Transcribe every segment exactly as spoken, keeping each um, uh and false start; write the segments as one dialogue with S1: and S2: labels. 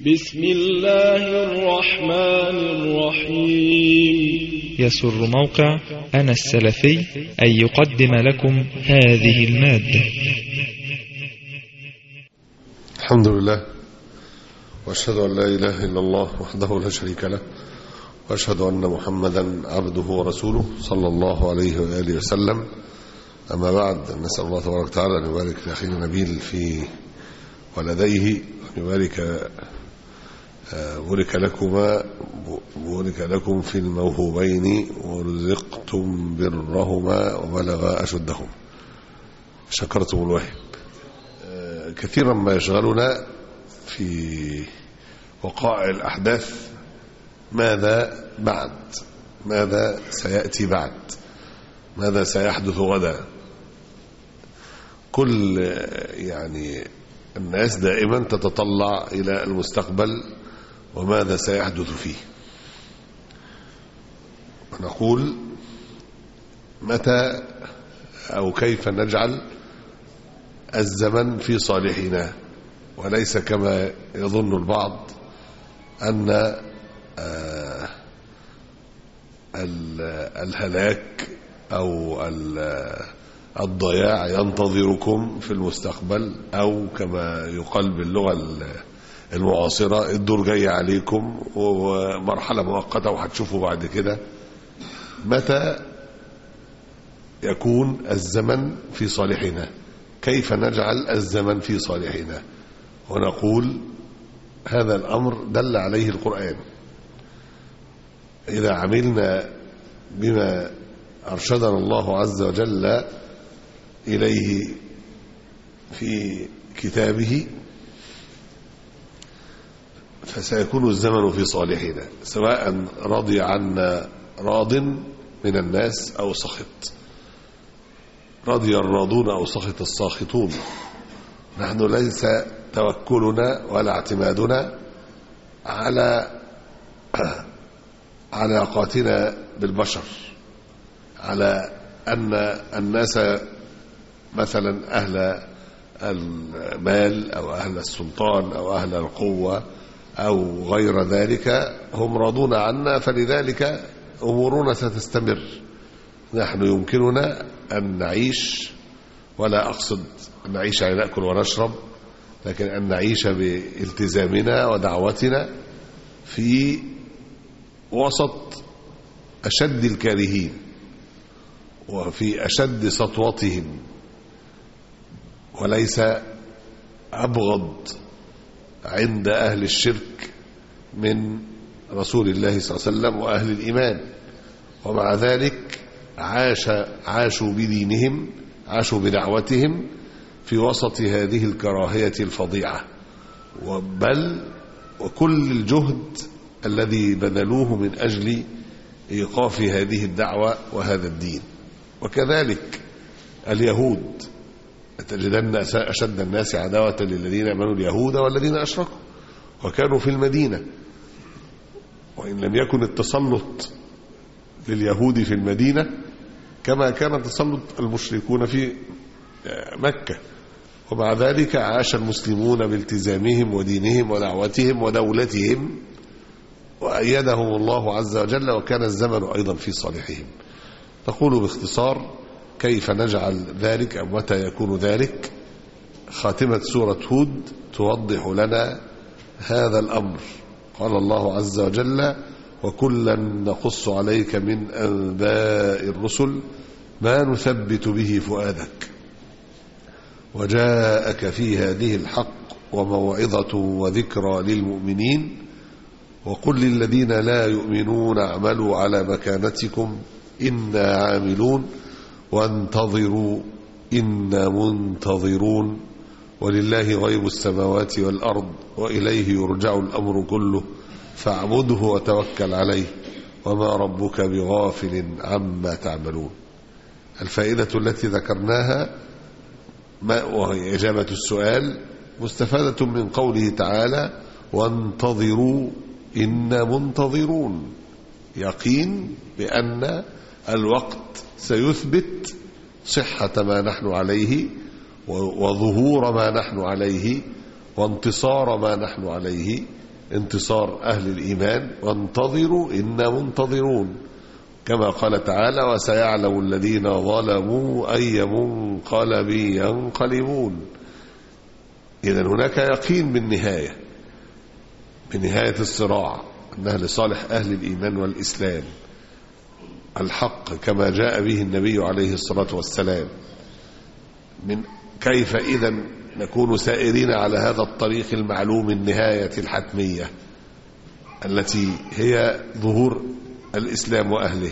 S1: بسم الله الرحمن الرحيم.
S2: يسر موقع أنا السلفي أن يقدم لكم هذه المادة.
S3: الحمد لله، وأشهد أن لا إله إلا الله وحده لا شريك له، وأشهد أن محمدا عبده ورسوله صلى الله عليه وآله وسلم. أما بعد، نسأل الله تبارك وتعالى أن يبارك لأخينا نبيل في ولديه، وأن يبارك بورك لكما بورك لكم في الموهوبين ورزقتم برهما وبلغ أشدهم، شكرتم الوهب. كثيرا ما يشغلنا في وقائع الأحداث ماذا بعد، ماذا سيأتي بعد، ماذا سيحدث غدا. كل يعني الناس دائما تتطلع إلى المستقبل وماذا سيحدث فيه. ونقول متى أو كيف نجعل الزمن في صالحنا، وليس كما يظن البعض أن الهلاك أو الضياع ينتظركم في المستقبل، أو كما يقال باللغة المعاصرة الدور جاي عليكم ومرحلة مؤقتة وهتشوفوا بعد كده. متى يكون الزمن في صالحنا؟ كيف نجعل الزمن في صالحنا؟ ونقول هذا الأمر دل عليه القرآن. إذا عملنا بما أرشدنا الله عز وجل إليه في كتابه فسيكون الزمن في صالحنا، سواء رضي عنا راض من الناس أو سخط، رضي الراضون أو سخط الساخطون. نحن ليس توكلنا ولا اعتمادنا على علاقاتنا بالبشر، على أن الناس مثلا أهل المال أو أهل السلطان أو أهل القوة أو غير ذلك هم راضون عنا، فلذلك أمورنا ستستمر. نحن يمكننا أن نعيش، ولا أقصد أن نعيش يعني نأكل ونشرب، لكن أن نعيش بالتزامنا ودعوتنا في وسط أشد الكارهين وفي أشد سطوتهم، وليس أبغض عند أهل الشرك من رسول الله صلى الله عليه وسلم وأهل الإيمان. ومع ذلك عاش عاشوا بدينهم، عاشوا بدعوتهم في وسط هذه الكراهية الفظيعة، بل وكل الجهد الذي بذلوه من أجل إيقاف هذه الدعوة وهذا الدين. وكذلك اليهود، تجدن أشد الناس عداوة للذين آمنوا اليهود والذين أشركوا وكانوا في المدينة. وإن لم يكن التسلط لليهود في المدينة كما كان تسلط المشركون في مكة، ومع ذلك عاش المسلمون بالتزامهم ودينهم ودعوتهم ودولتهم، وأيدهم الله عز وجل، وكان الزمن أيضا في صالحهم. نقول باختصار كيف نجعل ذلك أو متى يكون ذلك. خاتمة سورة هود توضح لنا هذا الأمر. قال الله عز وجل: وكلا نقص عليك من أنباء الرسل ما نثبت به فؤادك وجاءك في هذه الحق وموعظة وذكرى للمؤمنين وقل للذين لا يؤمنون اعملوا على مكانتكم إنا عاملون وانتظروا إنا منتظرون ولله غيب السماوات والأرض وإليه يرجع الأمر كله فاعبده وتوكل عليه وما ربك بغافل عما تعملون. الفائدة التي ذكرناها وهي إجابة السؤال مستفادة من قوله تعالى: وانتظروا إنا منتظرون. يقين بأن الوقت سيثبت صحة ما نحن عليه وظهور ما نحن عليه وانتصار ما نحن عليه انتصار أهل الإيمان، وانتظروا إنا منتظرون، كما قال تعالى وسيعلم الذين ظلموا أي منقلب ينقلبون. إذن هناك يقين بالنهاية، بنهاية الصراع، أنها لصالح أهل الإيمان والإسلام الحق كما جاء به النبي عليه الصلاة والسلام. من كيف إذن نكون سائرين على هذا الطريق المعلوم النهاية الحتمية التي هي ظهور الإسلام وأهله؟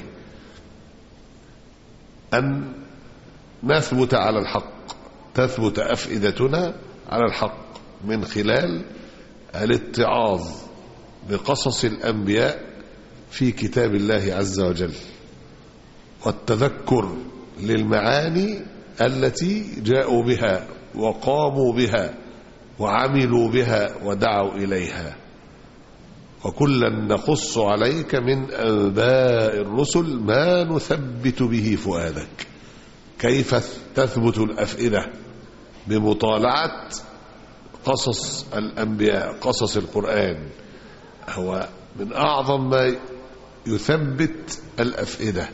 S3: أن نثبت على الحق، تثبت أفئدتنا على الحق من خلال الاتعاظ بقصص الأنبياء في كتاب الله عز وجل، والتذكر للمعاني التي جاءوا بها وقاموا بها وعملوا بها ودعوا إليها. وكلا نقص عليك من أنباء الرسل ما نثبت به فؤادك. كيف تثبت الأفئدة؟ بمطالعة قصص الأنبياء، قصص القرآن هو من أعظم ما يثبت الأفئدة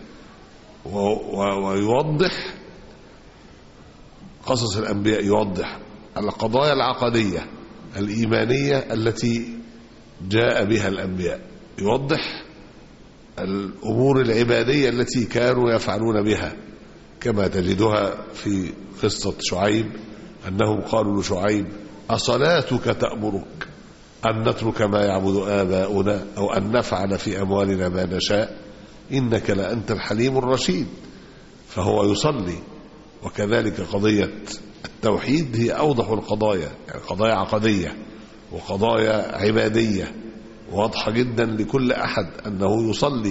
S3: ويوضح. قصص الأنبياء يوضح القضايا العقدية الإيمانية التي جاء بها الأنبياء، يوضح الأمور العبادية التي كانوا يفعلون بها، كما تجدها في قصة شعيب أنهم قالوا لشعيب أصلاتك تأمرك أن نترك ما يعبد آباؤنا أو أن نفعل في أموالنا ما نشاء إنك لأنت الحليم الرشيد. فهو يصلي. وكذلك قضية التوحيد هي أوضح القضايا، يعني قضايا عقدية وقضايا عبادية واضحة جدا لكل أحد أنه يصلي.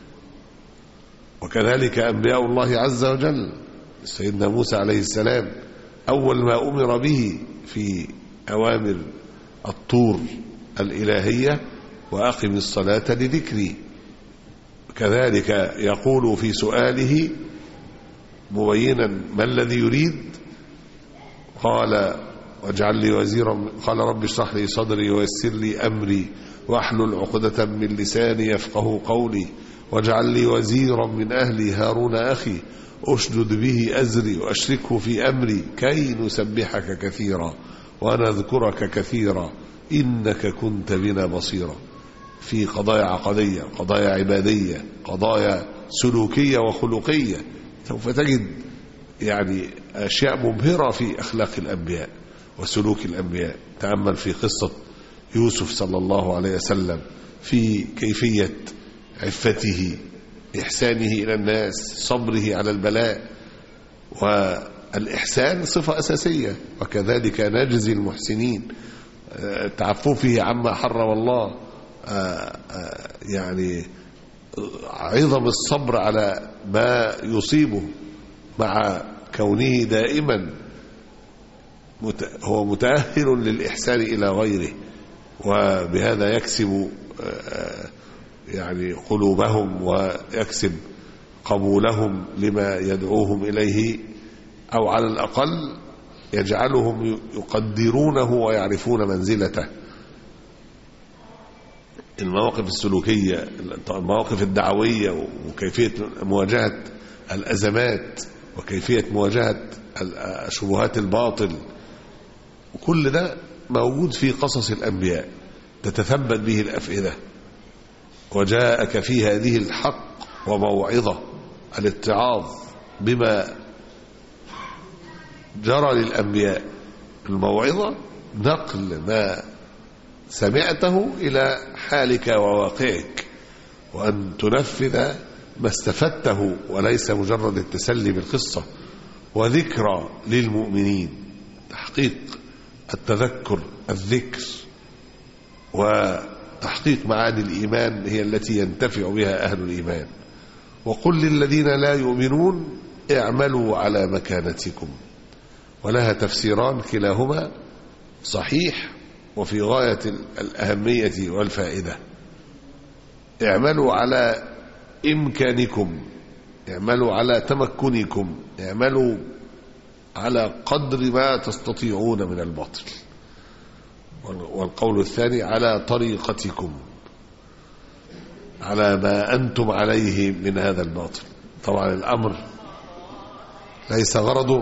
S3: وكذلك أنبياء الله عز وجل، سيدنا موسى عليه السلام أول ما أمر به في أوامر الطور الإلهية وأقم الصلاة لذكري. كذلك يقول في سؤاله مبينا ما الذي يريد، قال واجعل لي وزيرا، قال رب اشرح لي صدري ويسر لي أمري واحلل عقدة من لساني يفقه قولي واجعل لي وزيرا من أهلي هارون أخي أشدد به أزري وأشركه في أمري كي نسبحك كثيرا ونذكرك كثيرا إنك كنت بنا بصيرا. في قضايا عقدية، قضايا عبادية، قضايا سلوكية وخلقية، سوف تجد يعني أشياء مبهرة في أخلاق الأنبياء وسلوك الأنبياء. تأمل في قصة يوسف صلى الله عليه وسلم في كيفية عفته، إحسانه إلى الناس، صبره على البلاء. والإحسان صفة أساسية، وكذلك نجزي المحسنين. تعففه عما حرم الله، يعني عظم الصبر على ما يصيبه مع كونه دائما هو متأهل للإحسان إلى غيره، وبهذا يكسب يعني قلوبهم ويكسب قبولهم لما يدعوهم إليه، أو على الأقل يجعلهم يقدرونه ويعرفون منزلته. المواقف السلوكية، المواقف الدعوية، وكيفية مواجهة الأزمات، وكيفية مواجهة شبهات الباطل، وكل ده موجود في قصص الأنبياء تتثبت به الأفئدة. وجاءك في هذه الحق وموعظة، الاتعاظ بما جرى للأنبياء. الموعظة نقل ما سمعته إلى حالك وواقعك، وأن تنفذ ما استفدته وليس مجرد التسلي بالقصة. وذكرى للمؤمنين، تحقيق التذكر، الذكر وتحقيق معاني الإيمان هي التي ينتفع بها أهل الإيمان. وقل للذين لا يؤمنون اعملوا على مكانتكم، ولها تفسيران كلاهما صحيح وفي غاية الأهمية والفائدة. اعملوا على إمكانكم، اعملوا على تمكنكم، اعملوا على قدر ما تستطيعون من الباطل. والقول الثاني على طريقتكم، على ما أنتم عليه من هذا الباطل. طبعا الأمر ليس غرضه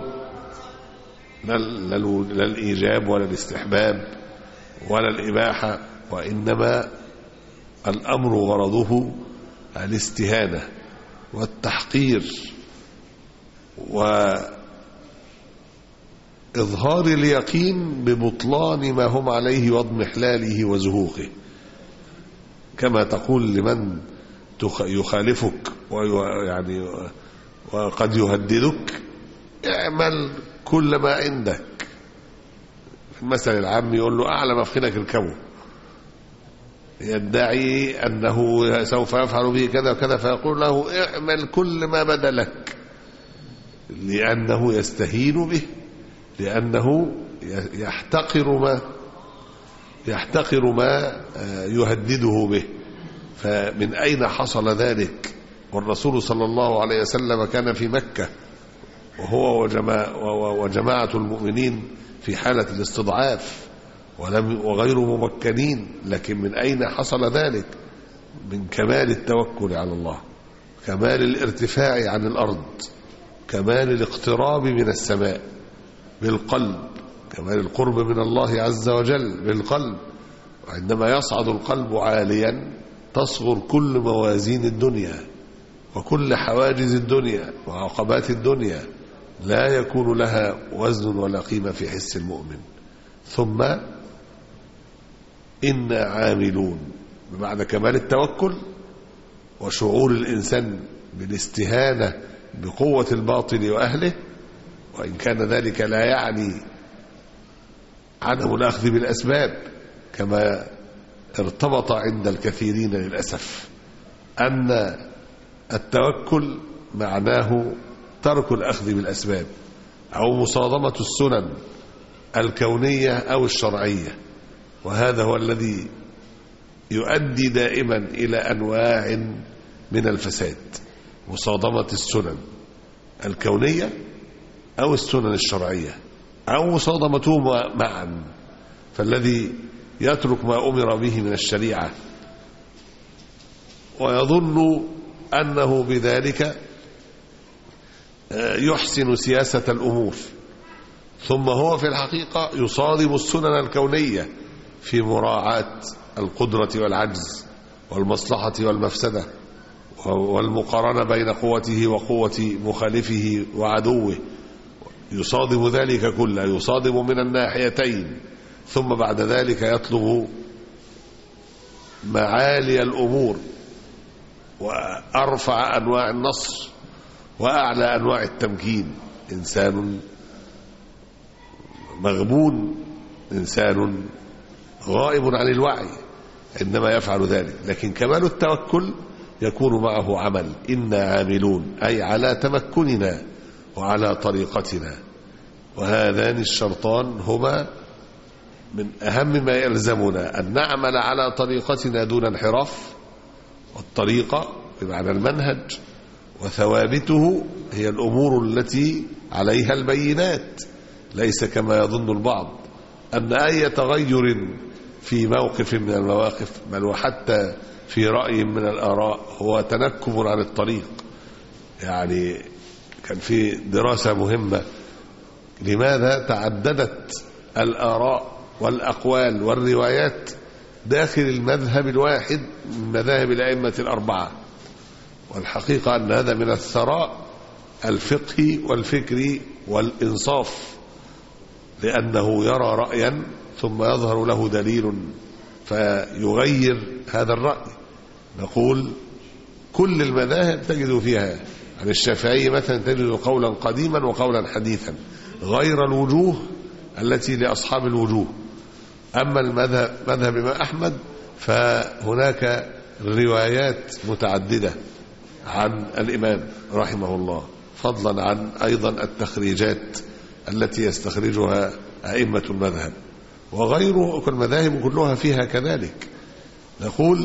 S3: لا الإيجاب ولا الاستحباب ولا الإباحة، وإنما الأمر غرضه الاستهانة والتحقير وإظهار اليقين ببطلان ما هم عليه واضمحلاله وزهوقه، كما تقول لمن يخالفك ويعني وقد يهددك: اعمل كل ما عندك. في المثل العام يقول له: أعلى ما في خيرك اركبه، يدعي أنه سوف يفعل به كذا وكذا، فيقول له: اعمل كل ما بدا لك، لأنه يستهين به، لأنه يحتقر ما يحتقر ما يهدده به. فمن أين حصل ذلك؟ والرسول صلى الله عليه وسلم كان في مكة وهو وجماعة المؤمنين في حالة الاستضعاف ولم وغير ممكنين، لكن من أين حصل ذلك؟ من كمال التوكل على الله، كمال الارتفاع عن الأرض، كمال الاقتراب من السماء بالقلب، كمال القرب من الله عز وجل بالقلب. وعندما يصعد القلب عاليا تصغر كل موازين الدنيا وكل حواجز الدنيا وعقبات الدنيا، لا يكون لها وزن ولا قيمة في حس المؤمن. ثم إنا عاملون، بمعنى كمال التوكل وشعور الإنسان بالاستهانة بقوة الباطل وأهله، وإن كان ذلك لا يعني عدم الأخذ بالأسباب، كما ارتبط عند الكثيرين للأسف أن التوكل معناه ترك الأخذ بالأسباب أو مصادمة السنن الكونية أو الشرعية، وهذا هو الذي يؤدي دائما إلى أنواع من الفساد: مصادمة السنن الكونية أو السنن الشرعية أو مصادمتهما معا. فالذي يترك ما أمر به من الشريعة ويظن أنه بذلك يحسن سياسة الأمور، ثم هو في الحقيقة يصادم السنن الكونية في مراعاة القدرة والعجز والمصلحة والمفسدة والمقارنة بين قوته وقوة مخالفه وعدوه، يصادم ذلك كله، يصادم من الناحيتين، ثم بعد ذلك يطلب معالي الأمور وأرفع أنواع النصر وأعلى أنواع التمكين. إنسان مغبون، إنسان غائب عن الوعي عندما يفعل ذلك. لكن كمال التوكل يكون معه عمل، إنا عاملون، أي على تمكننا وعلى طريقتنا. وهذان الشرطان هما من أهم ما يلزمنا، أن نعمل على طريقتنا دون انحراف، والطريقة بمعنى المنهج، وثوابته هي الأمور التي عليها البينات، ليس كما يظن البعض أن أي تغير في موقف من المواقف بل وحتى في رأي من الآراء هو تنكب عن الطريق. يعني كان في دراسة مهمة لماذا تعددت الآراء والأقوال والروايات داخل المذهب الواحد من مذاهب الأئمة الأربعة، والحقيقة أن هذا من الثراء الفقهي والفكري والإنصاف، لأنه يرى رأيا ثم يظهر له دليل فيغير هذا الرأي. نقول كل المذاهب تجد فيها، عن الشافعي مثلا تجد قولا قديما وقولا حديثا غير الوجوه التي لأصحاب الوجوه. أما المذهب مذهب الإمام أحمد فهناك روايات متعددة عن الإمام رحمه الله، فضلا عن أيضا التخريجات التي يستخرجها أئمة المذهب، وغيره المذاهب كلها فيها كذلك. نقول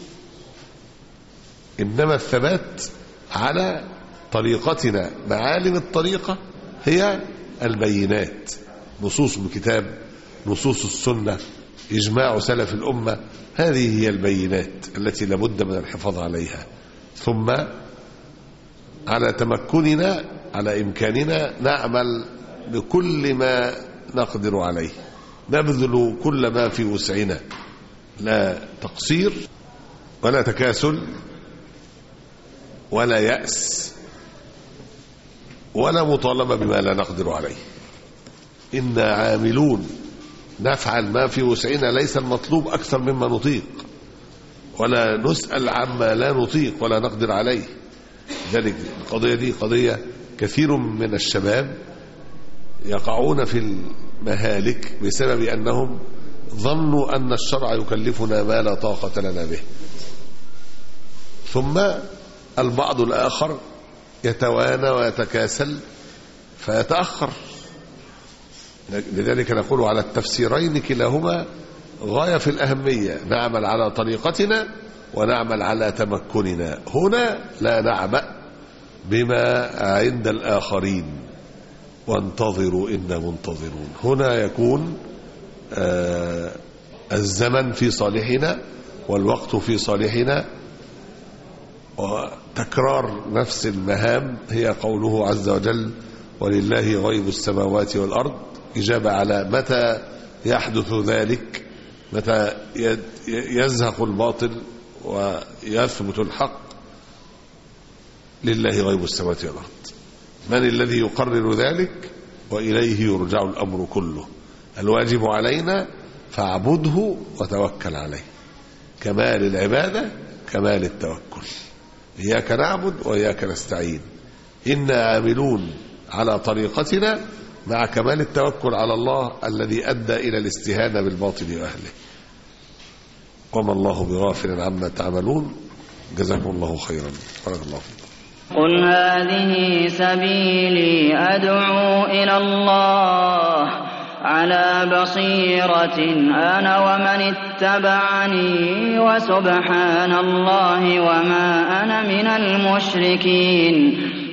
S3: إنما الثبات على طريقتنا، معالم الطريقة هي البينات، نصوص الكتاب، نصوص السنة، إجماع سلف الأمة. هذه هي البينات التي لابد من الحفاظ عليها. ثم على تمكننا، على إمكاننا نعمل بكل ما نقدر عليه، نبذل كل ما في وسعنا، لا تقصير ولا تكاسل ولا يأس ولا مطالبة بما لا نقدر عليه. إنا عاملون، نفعل ما في وسعنا، ليس المطلوب أكثر مما نطيق، ولا نسأل عما لا نطيق ولا نقدر عليه. ذلك القضية دي قضية كثير من الشباب يقعون في المهالك بسبب أنهم ظنوا أن الشرع يكلفنا ما لا طاقة لنا به. ثم البعض الآخر يتوانى ويتكاسل فيتأخر. لذلك نقول على التفسيرين كلاهما غاية في الأهمية، نعمل على طريقتنا ونعمل على تمكننا. هنا لا نعبأ بما عند الآخرين، وانتظروا إنا منتظرون. هنا يكون آه الزمن في صالحنا والوقت في صالحنا، وتكرار نفس المهام هي قوله عز وجل ولله غيب السماوات والأرض. إجابة على متى يحدث ذلك، متى يزهق الباطل ويثبت الحق. لله غيب السماوات والأرض، من الذي يقرر ذلك؟ وإليه يرجع الأمر كله. الواجب علينا فاعبده وتوكل عليه، كمال العبادة كمال التوكل. إياك نعبد وإياك نستعين، إنا عاملون على طريقتنا مع كمال التوكل على الله الذي أدى إلى الاستهانة بالباطل وأهله. وما الله بغافل عما تعملون. جزاكم الله خيرا. بارك الله فيكم.
S4: قل هذه سبيلي أدعو إلى الله على بصيرة أنا ومن اتبعني وسبحان الله وما أنا من المشركين.